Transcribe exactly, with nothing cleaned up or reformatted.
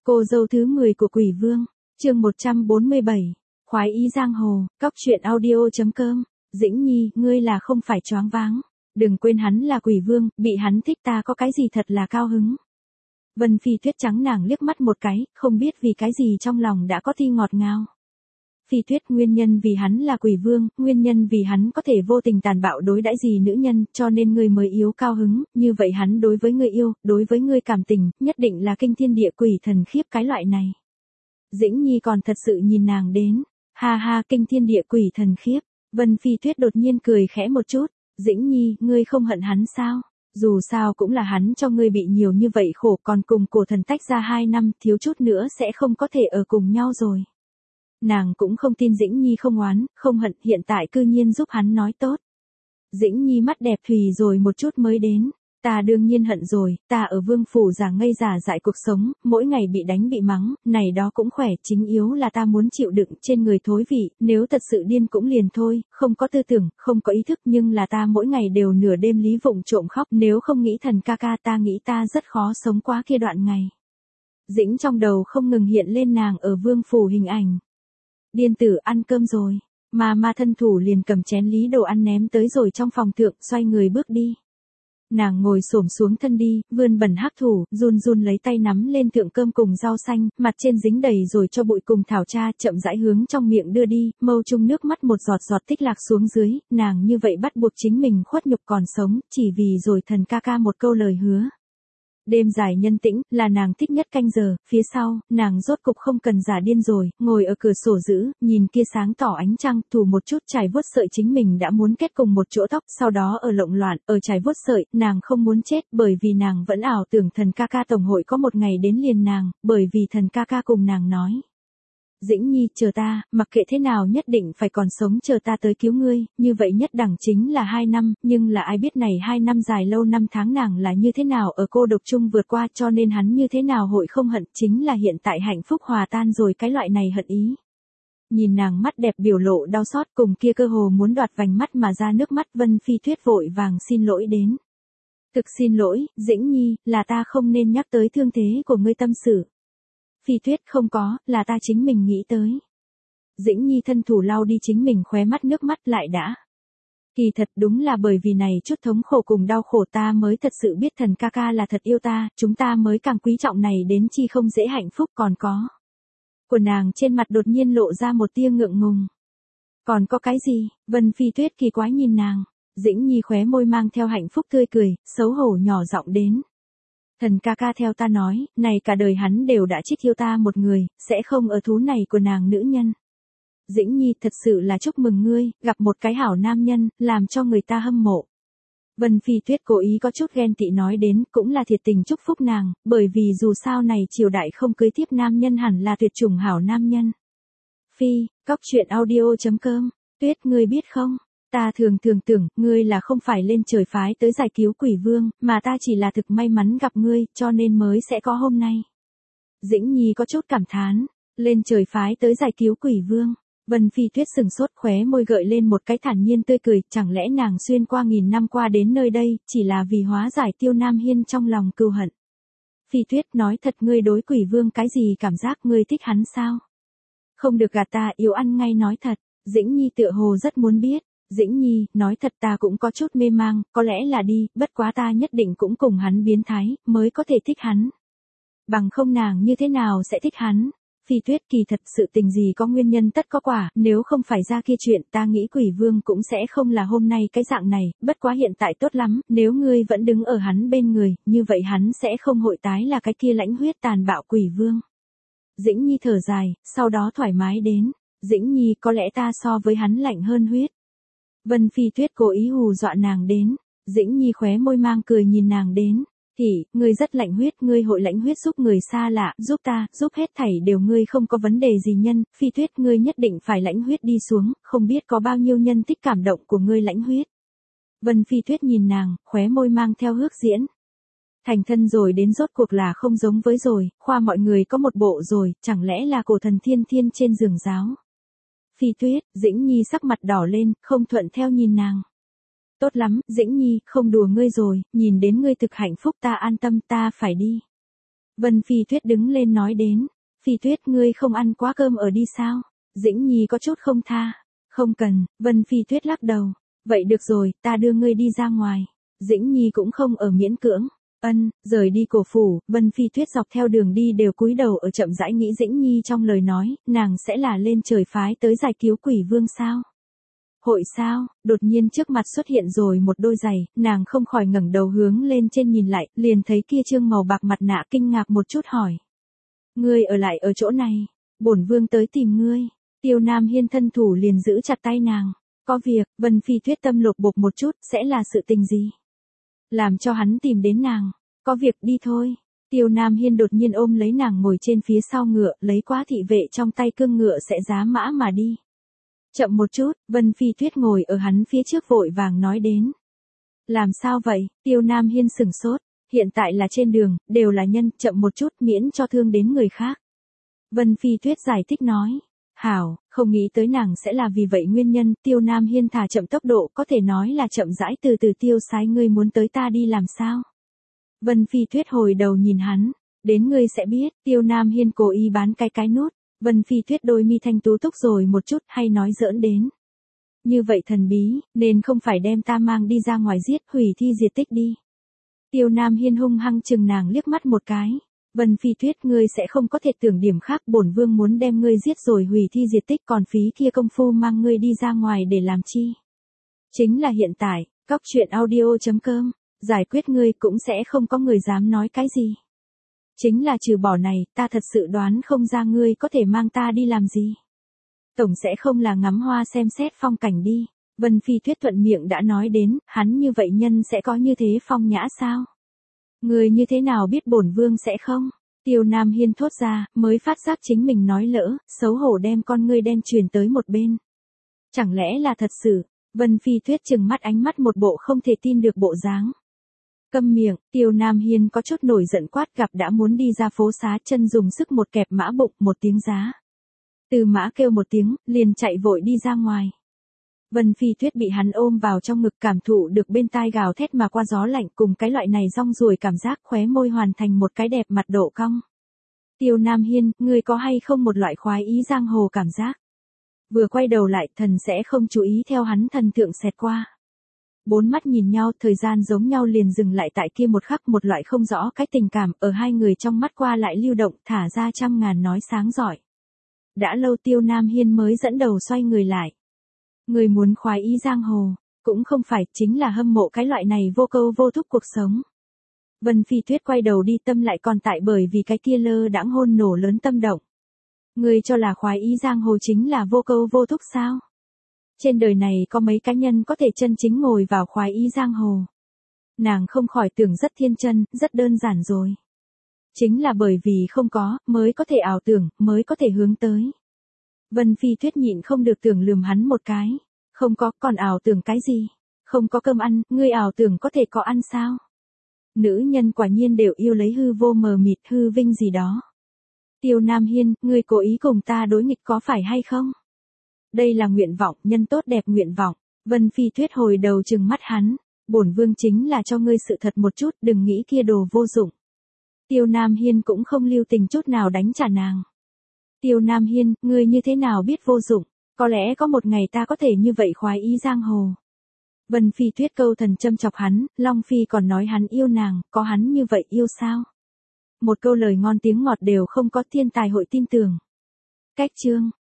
Cô dâu thứ mười của Quỷ Vương, chương một trăm bốn mươi bảy, khoái ý giang hồ, cóc truyện audio.com, Dĩnh Nhi, ngươi là không phải choáng váng. Đừng quên hắn là Quỷ Vương, bị hắn thích ta có cái gì thật là cao hứng. Vân Phi Tuyết trắng nàng liếc mắt một cái, không biết vì cái gì trong lòng đã có thi ngọt ngào. Phi Tuyết, nguyên nhân vì hắn là Quỷ Vương, nguyên nhân vì hắn có thể vô tình tàn bạo đối đãi gì nữ nhân, cho nên ngươi mới yếu cao hứng, như vậy hắn đối với ngươi yêu, đối với ngươi cảm tình, nhất định là kinh thiên địa quỷ thần khiếp cái loại này. Dĩnh Nhi còn thật sự nhìn nàng đến, ha ha, kinh thiên địa quỷ thần khiếp. Vân Phi Tuyết đột nhiên cười khẽ một chút, Dĩnh Nhi, ngươi không hận hắn sao? Dù sao cũng là hắn cho ngươi bị nhiều như vậy khổ, còn cùng cổ thần tách ra hai năm, thiếu chút nữa sẽ không có thể ở cùng nhau rồi. Nàng cũng không tin Dĩnh Nhi không oán, không hận, hiện tại cư nhiên giúp hắn nói tốt. Dĩnh Nhi mắt đẹp thùy rồi một chút mới đến, ta đương nhiên hận rồi, ta ở vương phủ giả ngây giả dại cuộc sống, mỗi ngày bị đánh bị mắng, này đó cũng khỏe, chính yếu là ta muốn chịu đựng trên người thối vị, nếu thật sự điên cũng liền thôi, không có tư tưởng, không có ý thức, nhưng là ta mỗi ngày đều nửa đêm lý vụng trộm khóc, nếu không nghĩ thần ca ca ta nghĩ ta rất khó sống qua kia đoạn ngày. Dĩnh trong đầu không ngừng hiện lên nàng ở vương phủ hình ảnh. Điên tử, ăn cơm rồi. Mà ma thân thủ liền cầm chén lý đồ ăn ném tới rồi trong phòng thượng, xoay người bước đi. Nàng ngồi xổm xuống thân đi, vươn bẩn hắc thủ, run run lấy tay nắm lên thượng cơm cùng rau xanh, mặt trên dính đầy rồi cho bụi cùng thảo cha, chậm rãi hướng trong miệng đưa đi, mâu trung nước mắt một giọt giọt tích lạc xuống dưới, nàng như vậy bắt buộc chính mình khuất nhục còn sống, chỉ vì rồi thần ca ca một câu lời hứa. Đêm dài nhân tĩnh, là nàng thích nhất canh giờ, phía sau, nàng rốt cục không cần giả điên rồi, ngồi ở cửa sổ giữ, nhìn kia sáng tỏ ánh trăng, thủ một chút trải vuốt sợi chính mình đã muốn kết cùng một chỗ tóc, sau đó ở lộn loạn, ở trải vuốt sợi, nàng không muốn chết, bởi vì nàng vẫn ảo tưởng thần ca ca tổng hội có một ngày đến liền nàng, bởi vì thần ca ca cùng nàng nói. Dĩnh Nhi, chờ ta, mặc kệ thế nào nhất định phải còn sống chờ ta tới cứu ngươi, như vậy nhất đẳng chính là hai năm, nhưng là ai biết này hai năm dài lâu năm tháng nàng là như thế nào ở cô độc chung vượt qua, cho nên hắn như thế nào hội không hận, chính là hiện tại hạnh phúc hòa tan rồi cái loại này hận ý. Nhìn nàng mắt đẹp biểu lộ đau xót cùng kia cơ hồ muốn đoạt vành mắt mà ra nước mắt, Vân Phi Tuyết vội vàng xin lỗi đến. Thực xin lỗi, Dĩnh Nhi, là ta không nên nhắc tới thương thế của ngươi tâm sự. Phi Tuyết, không có, là ta chính mình nghĩ tới. Dĩnh Nhi thân thủ lau đi chính mình khóe mắt nước mắt lại đã. Kỳ thật đúng là bởi vì này chút thống khổ cùng đau khổ ta mới thật sự biết thần ca ca là thật yêu ta, chúng ta mới càng quý trọng này đến chi không dễ hạnh phúc còn có. Của nàng trên mặt đột nhiên lộ ra một tia ngượng ngùng. Còn có cái gì? Vân Phi Tuyết kỳ quái nhìn nàng. Dĩnh Nhi khóe môi mang theo hạnh phúc tươi cười, xấu hổ nhỏ giọng đến. Thần ca ca theo ta nói, này cả đời hắn đều đã trích yêu ta một người, sẽ không ở thú này của nàng nữ nhân. Dĩnh Nhi, thật sự là chúc mừng ngươi, gặp một cái hảo nam nhân, làm cho người ta hâm mộ. Vân Phi Tuyết cố ý có chút ghen tị nói đến, cũng là thiệt tình chúc phúc nàng, bởi vì dù sao này triều đại không cưới tiếp nam nhân hẳn là tuyệt chủng hảo nam nhân. Phi, cóc truyện audio.com, Tuyết ngươi biết không? Ta thường thường tưởng, ngươi là không phải lên trời phái tới giải cứu Quỷ Vương, mà ta chỉ là thực may mắn gặp ngươi, cho nên mới sẽ có hôm nay. Dĩnh Nhi có chút cảm thán, lên trời phái tới giải cứu Quỷ Vương. Vân Phi Tuyết sừng sốt, khóe môi gợi lên một cái thản nhiên tươi cười, chẳng lẽ nàng xuyên qua nghìn năm qua đến nơi đây, chỉ là vì hóa giải Tiêu Nam Hiên trong lòng cừu hận. Phi Tuyết, nói thật, ngươi đối Quỷ Vương cái gì cảm giác, ngươi thích hắn sao? Không được gạt ta, yếu ăn ngay nói thật. Dĩnh Nhi tựa hồ rất muốn biết. Dĩnh Nhi, nói thật ta cũng có chút mê mang, có lẽ là đi, bất quá ta nhất định cũng cùng hắn biến thái, mới có thể thích hắn. Bằng không nàng như thế nào sẽ thích hắn? Phi Tuyết, kỳ thật sự tình gì có nguyên nhân tất có quả, nếu không phải ra kia chuyện ta nghĩ Quỷ Vương cũng sẽ không là hôm nay cái dạng này, bất quá hiện tại tốt lắm, nếu ngươi vẫn đứng ở hắn bên người, như vậy hắn sẽ không hội tái là cái kia lãnh huyết tàn bạo Quỷ Vương. Dĩnh Nhi thở dài, sau đó thoải mái đến, Dĩnh Nhi, có lẽ ta so với hắn lạnh hơn huyết. Vân Phi Tuyết cố ý hù dọa nàng đến, Dĩnh Nhi khóe môi mang cười nhìn nàng đến, thì, ngươi rất lạnh huyết, ngươi hội lãnh huyết giúp người xa lạ, giúp ta, giúp hết thảy đều ngươi không có vấn đề gì nhân, Phi Tuyết ngươi nhất định phải lãnh huyết đi xuống, không biết có bao nhiêu nhân thích cảm động của ngươi lãnh huyết. Vân Phi Tuyết nhìn nàng, khóe môi mang theo hước diễn. Thành thân rồi đến rốt cuộc là không giống với rồi, khoa mọi người có một bộ rồi, chẳng lẽ là cổ thần thiên thiên trên giường giáo. Phi Tuyết, Dĩnh Nhi sắc mặt đỏ lên, không thuận theo nhìn nàng. Tốt lắm, Dĩnh Nhi, không đùa ngươi rồi, nhìn đến ngươi thực hạnh phúc ta an tâm, ta phải đi. Vân Phi Tuyết đứng lên nói đến. Phi Tuyết ngươi không ăn quá cơm ở đi sao? Dĩnh Nhi có chút không tha. Không cần, Vân Phi Tuyết lắc đầu. Vậy được rồi, ta đưa ngươi đi ra ngoài. Dĩnh Nhi cũng không ở miễn cưỡng. Ân, rời đi cổ phủ, Vân Phi Tuyết dọc theo đường đi đều cúi đầu ở chậm rãi nghĩ Dĩnh Nhi trong lời nói, nàng sẽ là lên trời phái tới giải cứu quỷ vương sao? Hội sao? Đột nhiên trước mặt xuất hiện rồi một đôi giày, nàng không khỏi ngẩng đầu hướng lên trên nhìn lại, liền thấy kia trương màu bạc mặt nạ kinh ngạc một chút hỏi. Ngươi ở lại ở chỗ này, bổn vương tới tìm ngươi. Tiêu Nam Hiên thân thủ liền giữ chặt tay nàng. Có việc, Vân Phi Tuyết tâm lột bột một chút, sẽ là sự tình gì? Làm cho hắn tìm đến nàng. Có việc đi thôi. Tiêu Nam Hiên đột nhiên ôm lấy nàng ngồi trên phía sau ngựa, lấy quá thị vệ trong tay cương ngựa sẽ giá mã mà đi. Chậm một chút, Vân Phi Tuyết ngồi ở hắn phía trước vội vàng nói đến. Làm sao vậy? Tiêu Nam Hiên sửng sốt. Hiện tại là trên đường, đều là nhân, chậm một chút miễn cho thương đến người khác. Vân Phi Tuyết giải thích nói. Hảo, không nghĩ tới nàng sẽ là vì vậy nguyên nhân, Tiêu Nam Hiên thả chậm tốc độ có thể nói là chậm rãi từ từ tiêu sái ngươi muốn tới ta đi làm sao? Vân Phi Tuyết hồi đầu nhìn hắn, đến ngươi sẽ biết, Tiêu Nam Hiên cố ý bán cái cái nút, Vân Phi Tuyết đôi mi thanh tú túc rồi một chút hay nói giỡn đến. Như vậy thần bí, nên không phải đem ta mang đi ra ngoài giết hủy thi diệt tích đi. Tiêu Nam Hiên hung hăng chừng nàng liếc mắt một cái. Vân Phi Tuyết ngươi sẽ không có thể tưởng điểm khác bổn vương muốn đem ngươi giết rồi hủy thi diệt tích còn phí kia công phu mang ngươi đi ra ngoài để làm chi. Chính là hiện tại, cóc truyện audio chấm com, giải quyết ngươi cũng sẽ không có người dám nói cái gì. Chính là trừ bỏ này, ta thật sự đoán không ra ngươi có thể mang ta đi làm gì. Tổng sẽ không là ngắm hoa xem xét phong cảnh đi. Vân Phi Tuyết thuận miệng đã nói đến, hắn như vậy nhân sẽ có như thế phong nhã sao? Người như thế nào biết bổn vương sẽ không? Tiêu Nam Hiên thốt ra, mới phát giác chính mình nói lỡ, xấu hổ đem con ngươi đen truyền tới một bên. Chẳng lẽ là thật sự? Vân Phi Tuyết trừng mắt ánh mắt một bộ không thể tin được bộ dáng. Câm miệng, Tiêu Nam Hiên có chút nổi giận quát gặp đã muốn đi ra phố xá chân dùng sức một kẹp mã bụng một tiếng giá. Từ mã kêu một tiếng, liền chạy vội đi ra ngoài. Vân Phi Tuyết bị hắn ôm vào trong ngực cảm thụ được bên tai gào thét mà qua gió lạnh cùng cái loại này rong ruổi cảm giác khóe môi hoàn thành một cái đẹp mặt độ cong. Tiêu Nam Hiên, ngươi có hay không một loại khoái ý giang hồ cảm giác? Vừa quay đầu lại thần sẽ không chú ý theo hắn thần thượng xẹt qua. Bốn mắt nhìn nhau thời gian giống nhau liền dừng lại tại kia một khắc một loại không rõ cái tình cảm ở hai người trong mắt qua lại lưu động thả ra trăm ngàn nói sáng giỏi. Đã lâu Tiêu Nam Hiên mới dẫn đầu xoay người lại. Người muốn khoái ý giang hồ, cũng không phải chính là hâm mộ cái loại này vô câu vô thúc cuộc sống. Vân Phi Tuyết quay đầu đi tâm lại còn tại bởi vì cái kia lơ đãng hôn nổ lớn tâm động. Người cho là khoái ý giang hồ chính là vô câu vô thúc sao? Trên đời này có mấy cá nhân có thể chân chính ngồi vào khoái ý giang hồ. Nàng không khỏi tưởng rất thiên chân, rất đơn giản rồi. Chính là bởi vì không có, mới có thể ảo tưởng, mới có thể hướng tới. Vân Phi Tuyết nhịn không được tưởng lườm hắn một cái. Không có, còn ảo tưởng cái gì? Không có cơm ăn, ngươi ảo tưởng có thể có ăn sao? Nữ nhân quả nhiên đều yêu lấy hư vô mờ mịt hư vinh gì đó. Tiêu Nam Hiên, ngươi cố ý cùng ta đối nghịch có phải hay không? Đây là nguyện vọng, nhân tốt đẹp nguyện vọng. Vân Phi Tuyết hồi đầu trừng mắt hắn. Bổn vương chính là cho ngươi sự thật một chút, đừng nghĩ kia đồ vô dụng. Tiêu Nam Hiên cũng không lưu tình chút nào đánh trả nàng. Tiêu Nam Hiên, ngươi như thế nào biết vô dụng, có lẽ có một ngày ta có thể như vậy khoái ý giang hồ. Vân Phi Tuyết câu thần châm chọc hắn, Long Phi còn nói hắn yêu nàng, có hắn như vậy yêu sao? Một câu lời ngon tiếng ngọt đều không có thiên tài hội tin tưởng. Cách chương